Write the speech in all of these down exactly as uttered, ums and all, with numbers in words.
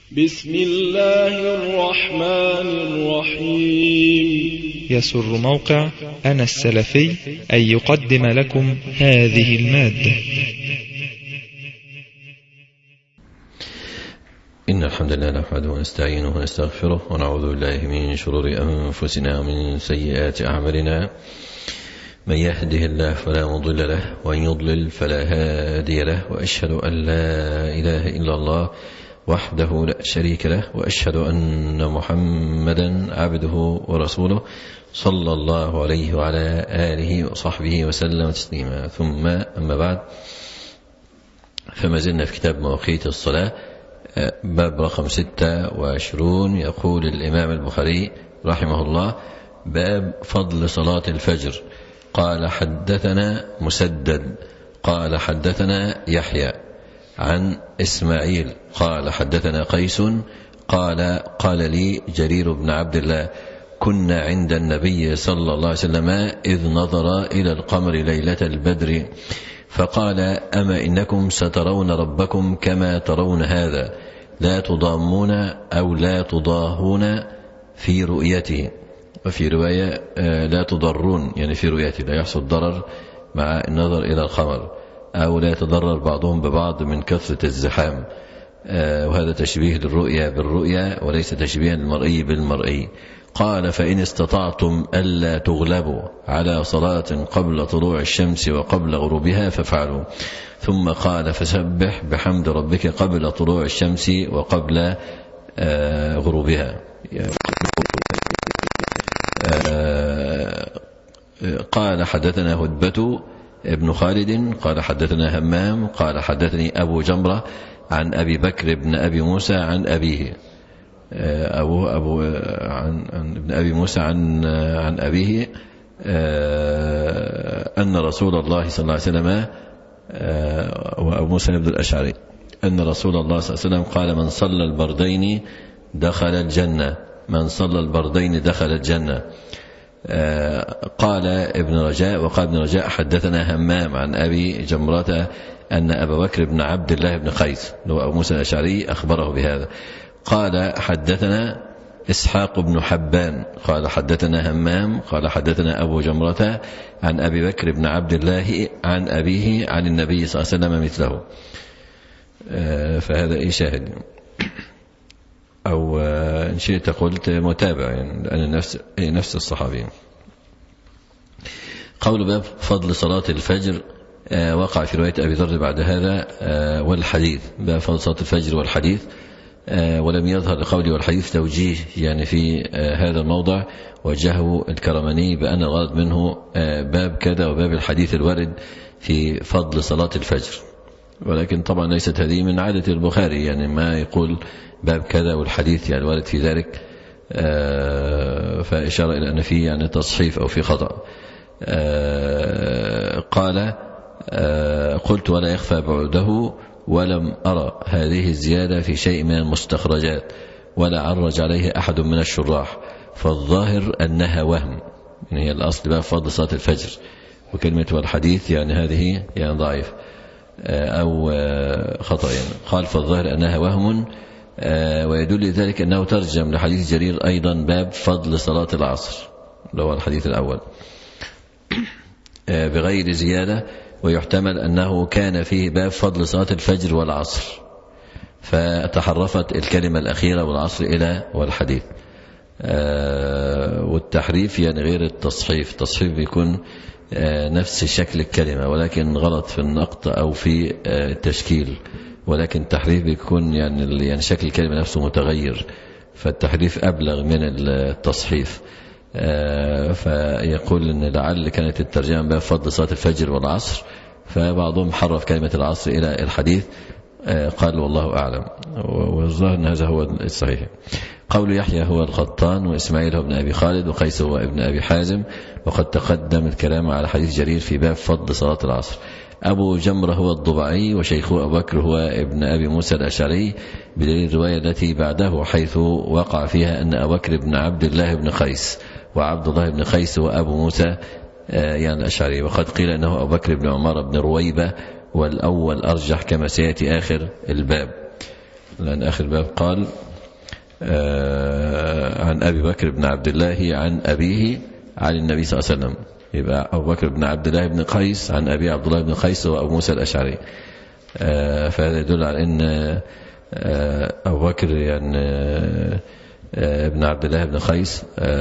بسم الله الرحمن الرحيم. يسر موقع أنا السلفي أن يقدم لكم هذه المادة. إن الحمد لله نحمده ونستعينه ونستغفره ونعوذ بالله من شرور أنفسنا ومن سيئات أعمالنا. من يهده الله فلا مضل له ومن يضلل فلا هادي له، وأشهد أن لا إله إلا الله وحده لا شريك له، وأشهد أن محمدا عبده ورسوله صلى الله عليه وعلى آله وصحبه وسلم تسليما. ثم أما بعد، فما زلنا في كتاب مواقيت الصلاة، باب رقم ستة وعشرون. يقول الإمام البخاري رحمه الله: باب فضل صلاة الفجر. قال: حدثنا مسدد قال حدثنا يحيى عن إسماعيل قال حدثنا قيس قال قال لي جرير بن عبد الله: كنا عند النبي صلى الله عليه وسلم إذ نظر إلى القمر ليلة البدر فقال: أما إنكم سترون ربكم كما ترون هذا، لا تضامون أو لا تضاهون في رؤيته، وفي رواية لا تضرون، يعني في رؤيته لا يحصل ضرر مع النظر إلى القمر، أو لا يتضرر بعضهم ببعض من كثرة الزحام. وهذا تشبيه للرؤيا بالرؤيا وليس تشبيها للمرئي بالمرئي. قال: فإن استطعتم ألا تغلبوا على صلاة قبل طلوع الشمس وقبل غروبها فافعلوا. ثم قال: فسبح بحمد ربك قبل طلوع الشمس وقبل غروبها. قال: حدثنا هدبة ابن خالد قال حدثنا همام قال حدثني أبو جمرة عن أبي بكر بن أبي موسى عن أبيه أبو أبو عن, عن ابن أبي موسى عن عن أبيه أن رسول الله صلى الله عليه وسلم وأبو موسى بن الأشعري أن رسول الله صلى الله عليه وسلم قال: من صلى البردين دخل الجنة، من صلى البردين دخل الجنة. قال ابن رجاء وقال ابن رجاء: حدثنا همام عن أبي جمرة أن أبا بكر بن عبد الله بن قيس هو أبو موسى الأشعري أخبره بهذا. قال: حدثنا إسحاق بن حبان قال حدثنا همام قال حدثنا أبو جمرة عن أبي بكر بن عبد الله عن أبيه عن النبي صلى الله عليه وسلم مثله. فهذا إيه شاهد، أو إن شئت قلت متابع، يعني أنا نفس نفس الصحابي. قول باب فضل صلاة الفجر وقع في رواية أبي ذر بعد هذا والحديث، باب فضل صلاة الفجر والحديث، ولم يظهر لقوله والحديث توجيه يعني في هذا الموضع. وجهه الكرماني بأن الغرض منه باب كذا وباب الحديث الوارد في فضل صلاة الفجر، ولكن طبعا ليست هذه من عادة البخاري، يعني ما يقول باب كذا والحديث يعني الوارد في ذلك، فإشارة إلى أن فيه يعني تصحيف أو في خطأ. قال: قلت: ولا يخفى بعده، ولم أرى هذه الزيادة في شيء من المستخرجات ولا عرج عليه أحد من الشراح، فالظاهر أنها وهم، يعني هي الأصل بقى فضل صلاة الفجر، وكلمة والحديث يعني هذه يعني ضعيف أو خطأ يعني. قال: فالظاهر أنها وهم، ويدل ذلك أنه ترجم لحديث جرير أيضا باب فضل صلاة العصر، لو الحديث الأول بغير زيادة، ويحتمل أنه كان فيه باب فضل صلاة الفجر والعصر، فتحرفت الكلمة الأخيرة والعصر إلى والحديث. والتحريف يعني غير التصحيف، التصحيف بيكون نفس شكل الكلمة ولكن غلط في النقط أو في التشكيل، ولكن التحريف بيكون يعني يعني شكل الكلمة نفسه متغير، فالتحريف أبلغ من التصحيف. فيقول أن لعل كانت الترجمة باب فضل صلاة الفجر والعصر، فبعضهم حرف كلمة العصر إلى الحديث. قال: والله أعلم، والظاهر أن هذا هو الصحيح. قول يحيى هو القطان، وإسماعيل هو ابن أبي خالد، وقيس هو ابن أبي حازم، وقد تقدم الكلام على حديث جرير في باب فضل صلاة العصر. أبو جمرة هو الضبعي، وشيخه أبو بكر هو ابن أبي موسى الأشعري، بدليل الرواية التي بعده حيث وقع فيها أن أبو بكر بن عبد الله بن قيس وعبد الله بن قيس وأبو موسى يعني الأشعري. وقد قيل أنه أبو بكر بن عمر بن رويبة، والأول أرجح كما سيأتي آخر الباب. لأن آخر باب قال عن أبي بكر بن عبد الله عن أبيه عن النبي صلى الله عليه وسلم. يبقى أبو بكر بن عبد الله بن قيس عن أبي عبد الله بن قيس وأبو موسى الأشعري. فهذا يدل على أن أبو بكر يعني ابن عبد الله بن قيس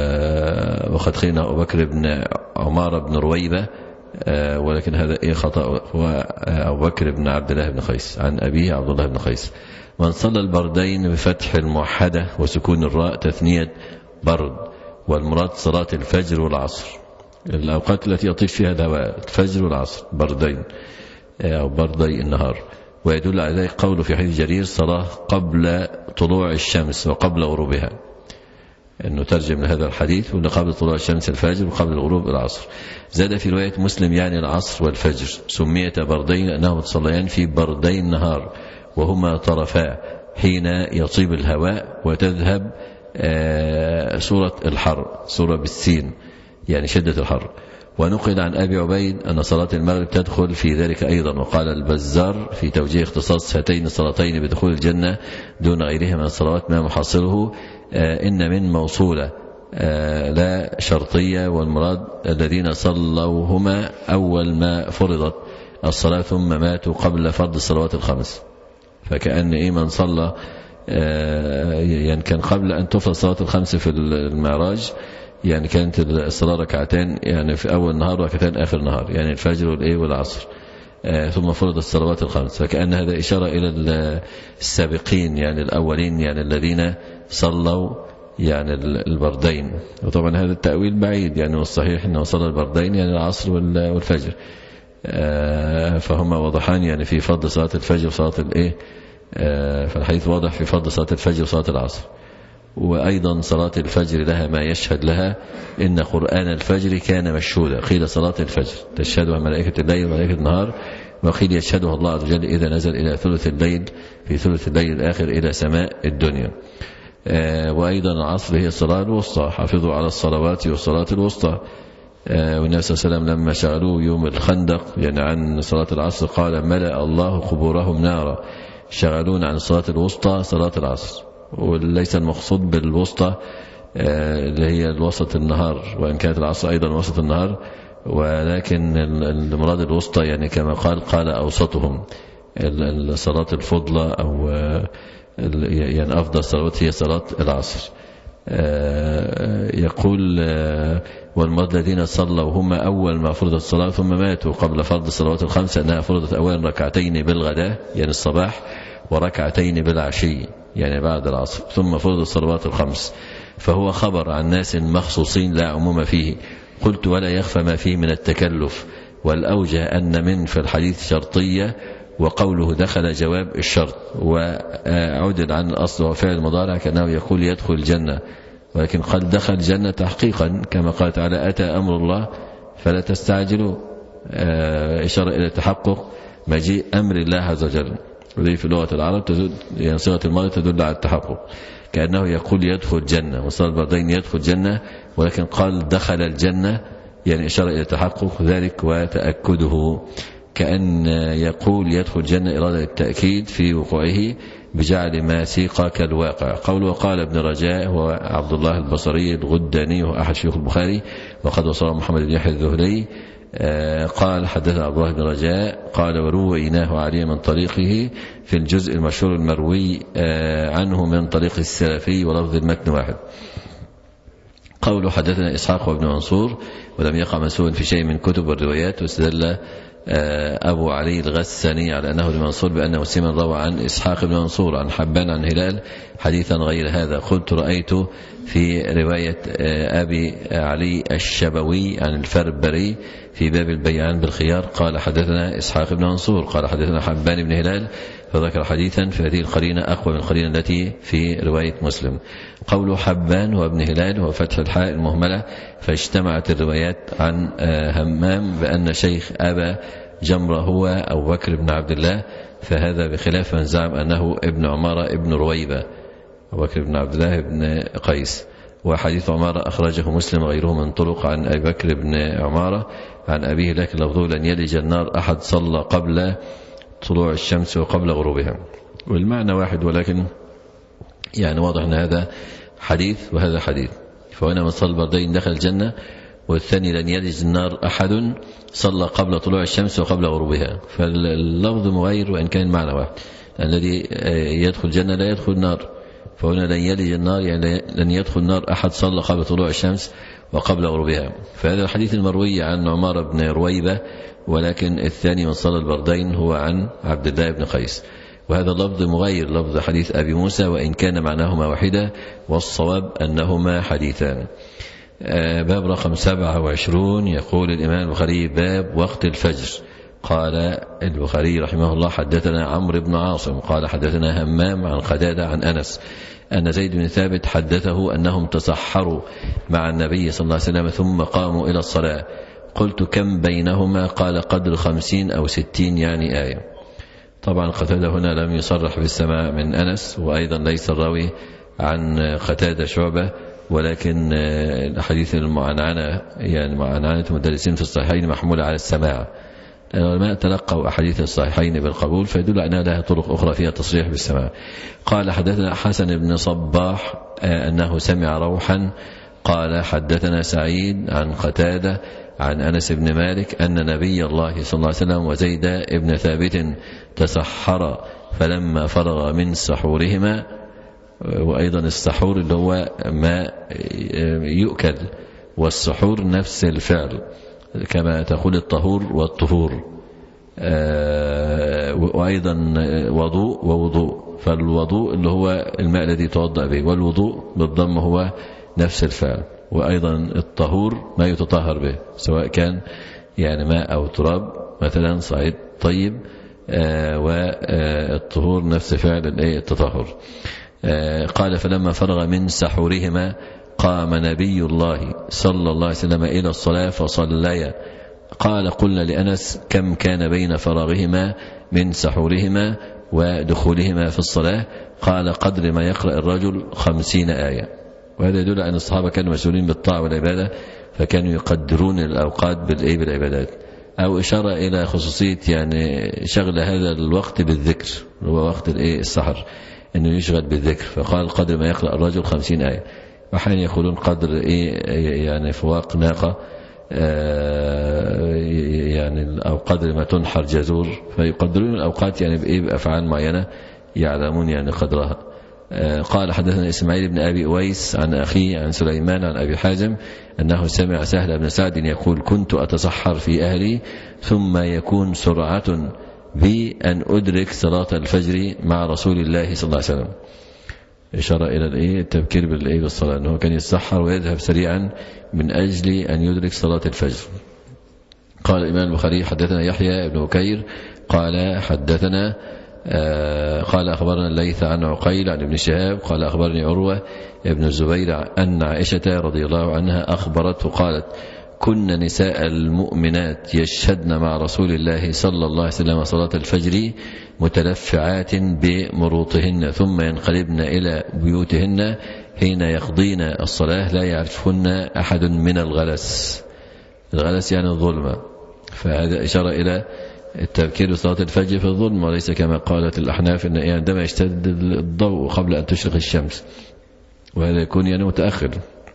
وقد قيل أبو بكر بن عمارة بن رويبة، ولكن هذا إيه خطأ، هو أبو بكر بن عبد الله بن قيس عن أبيه عبد الله بن قيس. من صلى البردين بفتح الموحدة وسكون الراء تثنية برد، والمراد صلاة الفجر والعصر، الأوقات التي يطيش فيها الهواء، الفجر والعصر بردين أو بردي النهار. ويدل على ذلك قوله في حديث جرير صلاة قبل طلوع الشمس وقبل غروبها، أنه ترجم لهذا الحديث وأنه قبل طلوع الشمس الفجر وقبل الغروب العصر. زاد في رواية مسلم يعني العصر والفجر سميت بردين لأنهما تصليان في بردي النهار، وهما طرفا حين يطيب الهواء وتذهب سورة الحر، سورة بالسين يعني شدة الحر. ونقل عن أبي عبيد أن صلاة المغرب تدخل في ذلك أيضا. وقال البزار في توجيه اختصاص هاتين الصلاتين بدخول الجنة دون غيرها من الصلوات ما محصله إن من موصولة لا شرطية، والمراد الذين صلوهما أول ما فرضت الصلاة ثم ماتوا قبل فرض الصلوات الخمس. فكأن إيه من صلى يعني كان قبل أن تفرض الصلوات الخمس في المعراج، يعني كانت الصلاة ركعتين يعني في أول نهار وركعتين آخر نهار، يعني الفجر والإيه والعصر، ثم فرض الصلوات الخمس. فكأن هذا إشارة إلى السابقين يعني الأولين، يعني الذين صلوا يعني البردين. وطبعا هذا التأويل بعيد، يعني والصحيح أنه صلى البردين يعني العصر والفجر، فهم واضحان يعني في فضل صلاة الفجر وصلاة الإيه، فالحديث واضح في فضل صلاة الفجر وصلاة العصر. وأيضا صلاة الفجر لها ما يشهد لها، إن قرآن الفجر كان مشهودا. قيل صلاة الفجر تشهدها ملائكة الليل وملائكة النهار، وقيل يشهدها الله عز وجل إذا نزل إلى ثلث الليل في ثلث الليل الآخر إلى سماء الدنيا. وأيضا العصر هي الصلاة الوسطى، حافظوا على الصلوات والصلاة الوسطى. والنبي صلى الله عليه وسلم لما شغلوه يوم الخندق يعني عن صلاة العصر قال ملأ الله قبورهم نارا، شغلون عن الصلاة الوسطى صلاة العصر. وليس المقصود بالوسطى اللي هي الوسط النهار، وإن كانت العصر أيضا وسط النهار، ولكن المراد الوسطى يعني كما قال قال أوسطهم، الصلاة الفضلى أو يعني أفضل الصلوات هي صلاة العصر. يقول والمراد الذين صلوا هم أول ما فرضت الصلاة ثم ماتوا قبل فرض الصلوات الخمسة، أنها فرضت أولا ركعتين بالغداء يعني الصباح، وركعتين بالعشي يعني بعد العصر، ثم فرض الصلوات الخمس. فهو خبر عن ناس مخصوصين لا عموم فيه. قلت ولا يخفى ما فيه من التكلف، والأوجه أن من في الحديث شرطية، وقوله دخل جواب الشرط، وعدل عن الأصل وفعل المضارع كأنه يقول يدخل الجنة، ولكن قال دخل الجنة تحقيقا كما قال تعالى أتى أمر الله فلا تستعجلوا، إشارة إلى تحقق مجيء أمر الله عز وجل. وذي في لغة العرب تدل يعني صيغة الماضي تدل على التحقق، كأنه يقول يدخل الجنة، وصال البردين يدخل الجنة، ولكن قال دخل الجنة يعني إشارة إلى تحقق ذلك وتأكده، كأن يقول يدخل الجنة إرادة التأكيد في وقوعه بجعل ما سيق كالواقع. قول وقال ابن رجاء هو عبد الله البصري الغداني وأحد شيوخ البخاري، وقد وصل محمد بن يحيى الذهلي قال حدثنا عبد الله بن رجاء قال ورويناه عليه من طريقه في الجزء المشهور المروي عنه من طريق السلفي ولفظ المتن واحد. قوله حدثنا إسحاق وابن منصور ولم يقع منسوبا في شيء من كتب الروايات، واستدل أبو علي الغساني على أنه لمنصور بأن مسلما روى عن إسحاق بن منصور عن حبان عن هلال حديثا غير هذا. قلت رأيت في رواية أبي علي الشبوي عن الفربري في باب البيعان بالخيار قال حدثنا إسحاق بن منصور قال حدثنا حبان بن هلال، فذكر حديثا في هذه القرينة أقوى من القرينة التي في رواية مسلم. قول حبان وابن هلال هو فتح الحاء المهملة، فاجتمعت الروايات عن همام بأن شيخ أبا جمرة هو أبو بكر بن عبد الله، فهذا بخلاف من زعم أنه ابن عمارة ابن رويبة، أبو بكر بن عبد الله بن قيس. وحديث عمارة أخرجه مسلم غيره من طرق عن أبي بكر بن عمارة عن أبيه، لكن لفظه لن يلج النار أحد صلى قبل طلوع الشمس وقبل غروبها. والمعنى واحد، ولكن يعني واضح أن هذا حديث وهذا حديث. فهنا من صلى البردين دخل الجنة، والثاني لن يلج النار أحد صلى قبل طلوع الشمس وقبل غروبها. فاللفظ مغير وإن كان المعنى واحد. الذي يدخل الجنة لا يدخل النار، فهنا لن يلج النار يعني لن يدخل النار أحد صلى قبل طلوع الشمس وقبل غروبها. فهذا الحديث المروي عن عمار بن رويبة، ولكن الثاني من صلى البردين هو عن عبد الله بن قيس. وهذا اللفظ مغير لفظ حديث أبي موسى، وإن كان معناهما واحدة، والصواب أنهما حديثان. باب رقم سبعة وعشرون. يقول الإمام البخاري: باب وقت الفجر. قال البخاري رحمه الله: حدثنا عمرو بن عاصم قال حدثنا همام عن قتادة عن أنس أن زيد بن ثابت حدثه أنهم تصحروا مع النبي صلى الله عليه وسلم ثم قاموا إلى الصلاة. قلت: كم بينهما؟ قال: قدر خمسين أو ستين يعني آية. طبعا قتادة هنا لم يصرح بالسماع من أنس، وأيضا ليس الراوي عن قتادة شعبة، ولكن الحديث المعنعنة يعني معنعنة مدرسين في الصحيحين محمولة على السماع. العلماء تلقوا أحاديث الصحيحين بالقبول، فيدل أنها لها طرق أخرى فيها تصريح بالسماع. قال: حدثنا حسن بن صباح أنه سمع روحا قال: حدثنا سعيد عن قتادة عن أنس بن مالك أن نبي الله صلى الله عليه وسلم وزيد بن ثابت تسحر فلما فرغ من سحورهما. وأيضا السحور اللي هو ما يؤكل، والسحور نفس الفعل كما تقول الطهور والطهور. وأيضا وضوء ووضوء، فالوضوء اللي هو الماء الذي يتوضأ به، والوضوء بالضم هو نفس الفعل. وأيضا الطهور ما يتطهر به، سواء كان يعني ماء أو تراب مثلا صعيد طيب، والطهور نفس فعل التطهر. قال: فلما فرغ من سحورهما قام نبي الله صلى الله عليه وسلم إلى الصلاة فصليا. قال: قلنا لأنس: كم كان بين فراغهما من سحورهما ودخولهما في الصلاة؟ قال: قدر ما يقرأ الرجل خمسين آية. وهذا يدل أن الصحابة كانوا مسؤولين بالطاعة والعبادة، فكانوا يقدرون الأوقات بالعبادات، أو إشارة إلى خصوصية يعني شغل هذا الوقت بالذكر، هو وقت السحر أنه يشغل بالذكر. فقال: قدر ما يقرأ الرجل خمسين آية. وحين يقولون قدر إيه يعني فواق ناقة، يعني أو قدر ما تنحر جزور، فيقدرون الأوقات يعني بإيه بأفعال معينة يعلمون يعني قدرها. قال: حدثنا إسماعيل بن أبي أويس عن أخيه عن سليمان عن أبي حازم أنه سمع سهل بن سعد يقول: كنت أتصحر في أهلي ثم يكون سرعة بي أن أدرك صلاة الفجر مع رسول الله صلى الله عليه وسلم. إشارة إلى الإيه التبكير بالإيه بالصلاة، أنه كان يتصحر ويذهب سريعا من أجل أن يدرك صلاة الفجر. قال الإمام البخاري: حدثنا يحيى بن بكير قال حدثنا آه قال أخبرنا الليث عن عقيل عن ابن شهاب قال أخبرني عروة ابن الزبير أن عائشة رضي الله عنها أخبرته قالت: كن نساء المؤمنات يشهدن مع رسول الله صلى الله عليه وسلم صلاة الفجر متلفعات بمروطهن ثم ينقلبن إلى بيوتهن حين يقضين الصلاة لا يعرفهن أحد من الغلس. الغلس يعني الظلمة، فهذا إشارة إلى التبكير بصلاة الفجر في الظلم، وليس كما قالت الأحناف إن عندما يشتد الضوء قبل أن تشرق الشمس، وهذا يكون يعني متأخر.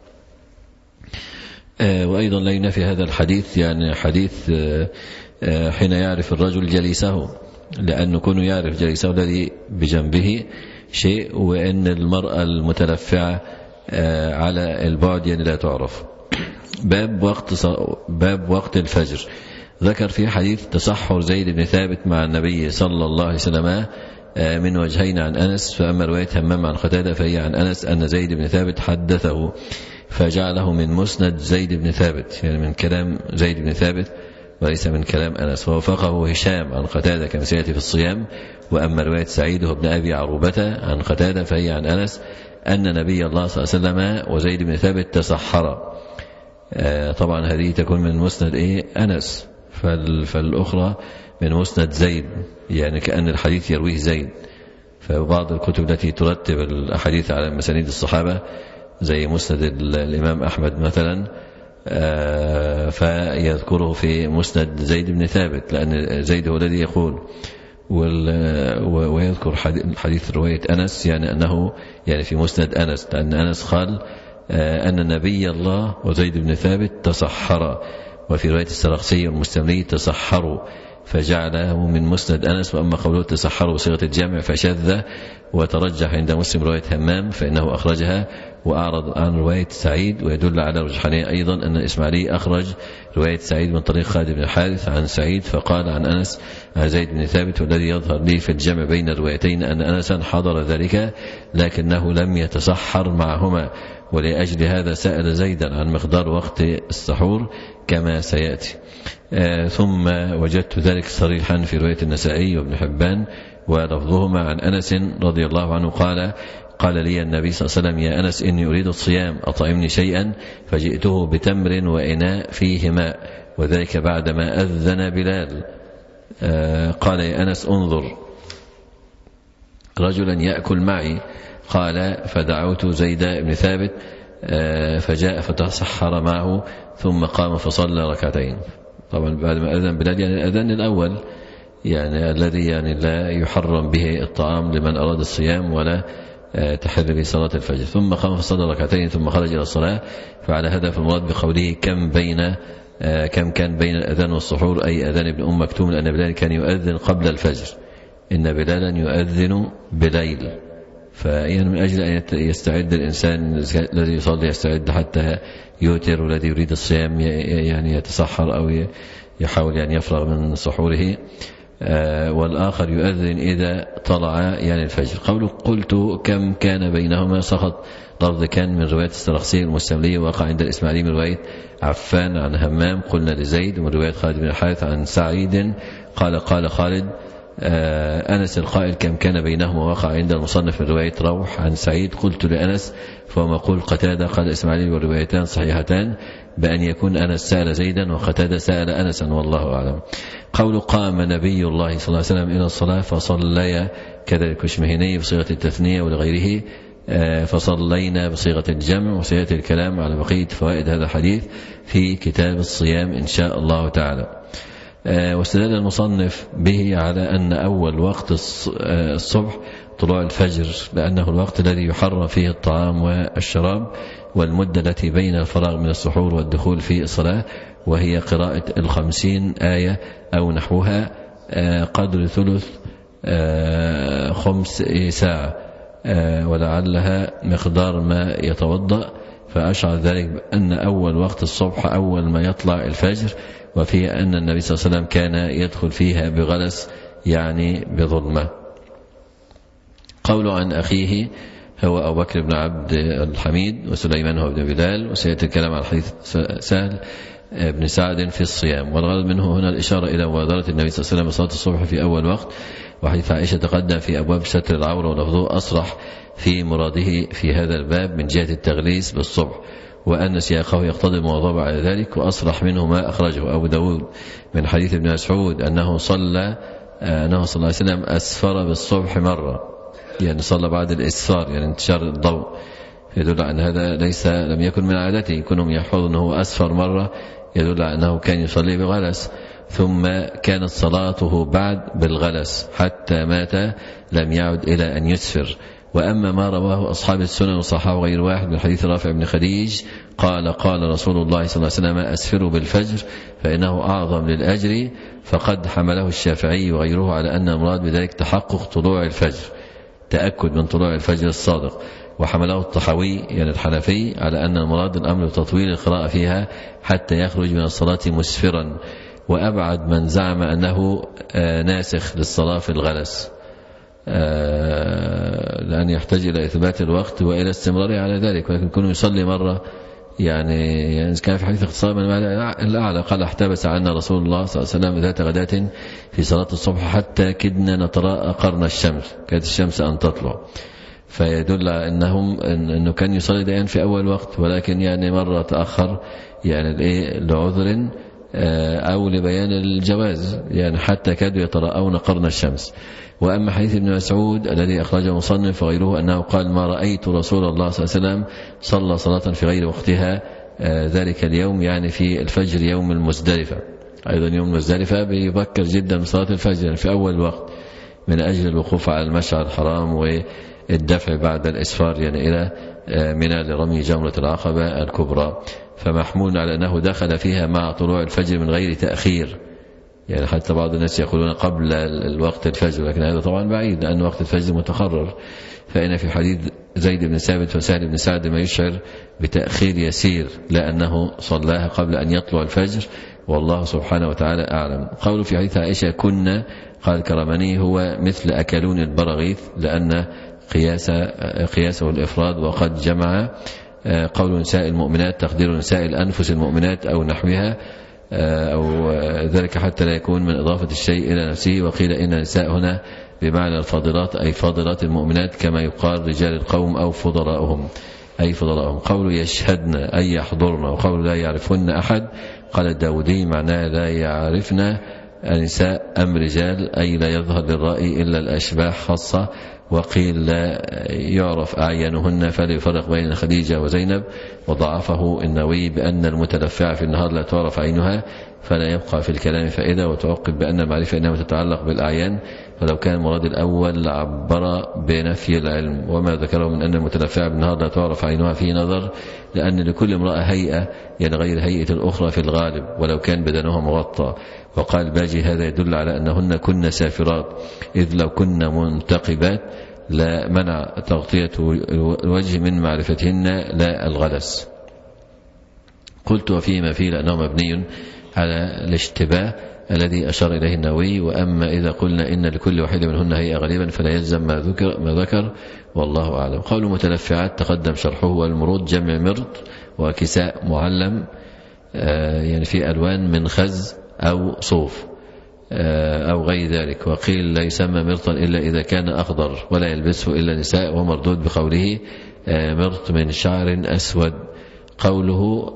وأيضا لا ينافي هذا الحديث يعني حديث حين يعرف الرجل جليسه، لأنه كونه يعرف جليسه الذي بجنبه شيء، وأن المرأة المتلفعة على البعد يعني لا تعرف. باب وقت باب وقت الفجر. ذكر في حديث تسحر زيد بن ثابت مع النبي صلى الله عليه وسلم من وجهين عن أنس، فأما رواية همام عن قتادة فهي عن أنس أن زيد بن ثابت حدثه فجعله من مسند زيد بن ثابت، يعني من كلام زيد بن ثابت وليس من كلام أنس. ووافقه هشام عن قتادة كما سيأتي في الصيام. وأما رواية سعيد بن أبي عروبة عن قتادة فهي عن أنس أن نبي الله صلى الله عليه وسلم وزيد بن ثابت تسحر. طبعا هذه تكون من مسند إيه أنس، فالأخرى من مسند زيد، يعني كأن الحديث يرويه زيد. فبعض الكتب التي ترتب الأحاديث على مسانيد الصحابة زي مسند الإمام أحمد مثلا فيذكره في مسند زيد بن ثابت، لأن زيد هو الذي يقول. ويذكر حديث رواية أنس يعني أنه يعني في مسند أنس، لأن أنس قال أن نبي الله وزيد بن ثابت تصحر، وفي رواية السرخسي والمستملي تصحروا، فجعله من مسند أنس. وأما قوله تصحروا بصيغة الجمع فشذ وترجح عند مسلم رواية همام فإنه أخرجها وأعرض عن رواية سعيد، ويدل على رجحانية أيضا أن الإسماعيلي أخرج رواية سعيد من طريق خالد بن الحارث عن سعيد فقال عن أنس عن زيد بن ثابت، والذي يظهر لي في الجمع بين الروايتين أن أنسا حضر ذلك لكنه لم يتسحر معهما، ولأجل هذا سأل زيدا عن مقدار وقت السحور كما سيأتي. آه ثم وجدت ذلك صريحا في رواية النسائي وابن حبان ولفظهما عن أنس رضي الله عنه قال قال لي النبي صلى الله عليه وسلم يا أنس إني أريد الصيام أطعمني شيئا، فجئته بتمر وإناء فيه ماء، وذلك بعدما أذن بلال. آه قال يا أنس انظر رجلا يأكل معي، قال فدعوت زيد بن ثابت آه فجاء فتسحر معه ثم قام فصلى ركعتين. طبعا بعد ما أذن بلال يعني الأذان الأول يعني الذي يعني لا يحرم به الطعام لمن أراد الصيام ولا تحل به صلاة الفجر. ثم قام فصلى ركعتين ثم خرج إلى الصلاة. فعلى هذا فالمراد بقوله كم بين كم كان بين الأذان والسحور أي أذان ابن أم مكتوم، لأن بلال كان يؤذن قبل الفجر، إن بلالا يؤذن بليل. فإن من أجل أن يستعد الإنسان الذي يصلي يستعد حتى يوتر، والذي يريد الصيام يعني يتسحر أو يحاول يعني يفرغ من سحوره، والآخر يؤذن إذا طلع يعني الفجر. قوله قلت كم كان بينهما سقط لفظ كان من رواية السرخسي المستملي، وقع عند الإسماعيلي من رواية عفان عن همام قلنا لزيد، ومن رواية خالد بن الحارث عن سعيد قال قال خالد أنس القائل كم كان بينهما، وقع عند المصنف من رواية روح عن سعيد قلت لأنس فهو مقول قتادة. قال الإسماعيلي والروايتان صحيحتان بأن يكون أنس سأل زيدا وقتادة سأل أنسا والله أعلم. قول قام نبي الله صلى الله عليه وسلم إلى الصلاة فصليا كذلك كشمهني بصيغة التثنية ولغيره فصلينا بصيغة الجمع، وسيأتي الكلام على بقية فوائد هذا الحديث في كتاب الصيام إن شاء الله تعالى. واستدل المصنف به على أن أول وقت الصبح طلوع الفجر، لأنه الوقت الذي يحرم فيه الطعام والشراب، والمدة التي بين الفراغ من السحور والدخول في الصلاة، وهي قراءة الخمسين آية أو نحوها قدر ثلث خمس ساعة، ولعلها مقدار ما يتوضأ. فأشعر ذلك بأن أول وقت الصبح أول ما يطلع الفجر، وفي أن النبي صلى الله عليه وسلم كان يدخل فيها بغلس يعني بظلمة. قول عن أخيه هو أبو بكر بن عبد الحميد وسليمان هو ابن بلال، وسيأتي الكلام على حديث سهل بن سعد في الصيام. والغرض منه هنا الإشارة إلى مبادرة النبي صلى الله عليه وسلم صلاة الصبح في أول وقت، وحديث عائشة تقدم في أبواب ستر العورة، ولفظه أصرح في مراده في هذا الباب من جهة التغليس بالصبح، وأن سياقه يقتضي المواظبة على ذلك. وأصرح منه ما أخرجه أبو داود من حديث ابن مسعود أنه صلى أنه صلى الله عليه وسلم أسفر بالصبح مرة، يعني صلى بعد الإسفار يعني انتشار الضوء، يدل على أن هذا ليس لم يكن من عادته، يكونهم يحفظ أنه أسفر مرة يدل على أنه كان يصلي بغلس، ثم كانت صلاته بعد بالغلس حتى مات لم يعد إلى أن يسفر. وأما ما رواه أصحاب السنن وصححه غير واحد من حديث رافع بن خديج قال قال رسول الله صلى الله عليه وسلم أسفروا بالفجر فإنه أعظم للأجر، فقد حمله الشافعي وغيره على أن المراد بذلك تحقق طلوع الفجر، تأكد من طلوع الفجر الصادق. وحمله الطحاوي يعني الحنفي على أن المراد الأمر بتطويل القراءة فيها حتى يخرج من الصلاة مسفرا، وأبعد من زعم أنه ناسخ للصلاة في الغلس، لأن يحتاج إلى إثبات الوقت وإلى استمراره على ذلك. ولكن كونه يصلي مرة يعني, يعني كان في حديث اختصار من الأعلى قال احتبس عنا رسول الله صلى الله عليه وسلم ذات غداة في صلاة الصبح حتى كدنا نتراءى قرن الشمس، كانت الشمس أن تطلع، فيدل أنهم أنه كان يصلي دائما في أول وقت، ولكن يعني مرة تأخر يعني لعذر أو لبيان الجواز، يعني حتى كادوا يتراءون قرن الشمس. وأما حديث ابن مسعود الذي أخرجه مصنف وغيره أنه قال ما رأيت رسول الله صلى الله عليه وسلم صلى صلاة في غير وقتها ذلك اليوم، يعني في الفجر يوم المزدلفة. أيضا يوم المزدلفة بيبكر جدا من صلاة الفجر يعني في أول وقت، من أجل الوقوف على المشعر الحرام والدفع بعد الإسفار يعني إلى منى لرمي جمرة العقبة الكبرى، فمحمول على أنه دخل فيها مع طلوع الفجر من غير تأخير، يعني حتى بعض الناس يقولون قبل الوقت الفجر، لكن هذا طبعا بعيد لأن وقت الفجر متقرر. فإن في حديث زيد بن ثابت وسهل بن سعد ما يشعر بتأخير يسير، لأنه صلاها قبل أن يطلع الفجر، والله سبحانه وتعالى أعلم. قوله في حديث عائشة كنا، قال كرمني هو مثل أكلون البراغيث، لأن قياس قياسه الإفراد، وقد جمع قول نساء المؤمنات تقدير نساء الأنفس المؤمنات أو نحوها أو ذلك حتى لا يكون من إضافة الشيء إلى نفسه. وقيل إن النساء هنا بمعنى الفاضلات أي فاضلات المؤمنات، كما يقال رجال القوم أو فضلاؤهم أي فضلاؤهم. قول يشهدن أي يحضرن، وقول لا يعرفن أحد، قال الداودي معناه لا يعرفن النساء أم رجال، أي لا يظهر للرأي إلا الأشباح خاصة. وقيل لا يعرف أعيانهن، فلا يفرق بين خديجة وزينب. وضعفه النووي بأن المتلفع في النهار لا تعرف عينها، فلا يبقى في الكلام فائدة. وتعقب بأن المعرفة إنما تتعلق بالأعيان، فلو كان المراد الأول لعبر بنفي العلم. وما ذكره من أن المتلفع بالنهار لا تعرف عينها فيه نظر، لأن لكل امرأة هيئة يعني غير هيئة الأخرى في الغالب، ولو كان بدنها مغطى. وقال باجي هذا يدل على أنهن كن سافرات، إذ لو كن منتقبات لا منع تغطية الوجه من معرفتهن لا الغلس. قلت وفيه ما فيه لأنه مبني على الاشتباه الذي أشار إليه النووي. وأما إذا قلنا إن لكل واحدة منهن هيئة غالبا فلا يلزم ما ذكر, ما ذكر والله أعلم. قول متلفعات تقدم شرحه، والمرود جمع مرط، وكساء معلم يعني في ألوان من خز أو صوف أو غير ذلك. وقيل لا يسمى مرطا إلا إذا كان أخضر ولا يلبسه إلا نساء، ومردود بقوله مرط من شعر أسود. قوله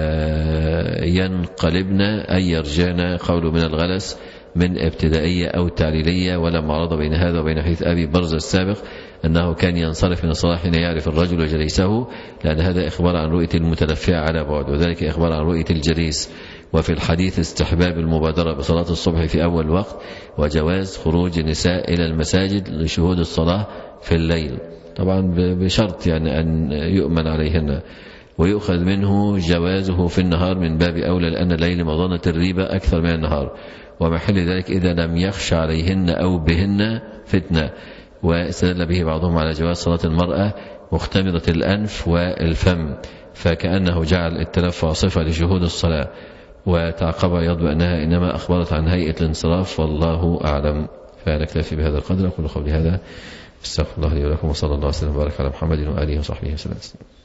ينقلبن أي يرجعن، قوله من الغلس من ابتدائية أو تعليلية. ولا معارضة بين هذا وبين حديث أبي برزة السابق أنه كان ينصرف من الصلاة حين يعرف الرجل جليسه، لأن هذا إخبار عن رؤية المتلفع على بعد، وذلك إخبار عن رؤية الجليس. وفي الحديث استحباب المبادرة بصلاة الصبح في أول وقت، وجواز خروج النساء إلى المساجد لشهود الصلاة في الليل، طبعا بشرط يعني أن يؤمن عليهن. ويؤخذ منه جوازه في النهار من باب أولى، لأن الليل مظنة الريبة أكثر من النهار، ومحل ذلك إذا لم يخشى عليهن أو بهن فتنة. واستدل به بعضهم على جواز صلاة المرأة مختمرة الأنف والفم، فكأنه جعل التلفع صفة لشهود الصلاة. وتعقب أيضا بأنها إنما أخبرت عن هيئة الانصراف، والله أعلم. فنكتفي بهذا القدر. أقول قولي هذا، استغفر الله لي ولكم، وصلى الله وسلم وبارك على محمد وآله وصحبه وسلم.